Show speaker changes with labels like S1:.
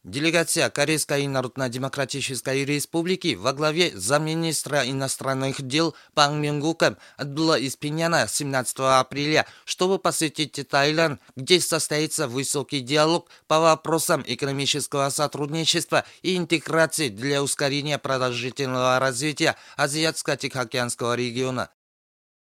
S1: Делегация Корейской Народно-Демократической Республики во главе замминистра иностранных дел Пан Мёнгуком отбыла из Пхеньяна 17 апреля, чтобы посетить Таиланд, где состоится высокий диалог по вопросам экономического сотрудничества и интеграции для ускорения продолжительного развития Азиатско-Тихоокеанского региона.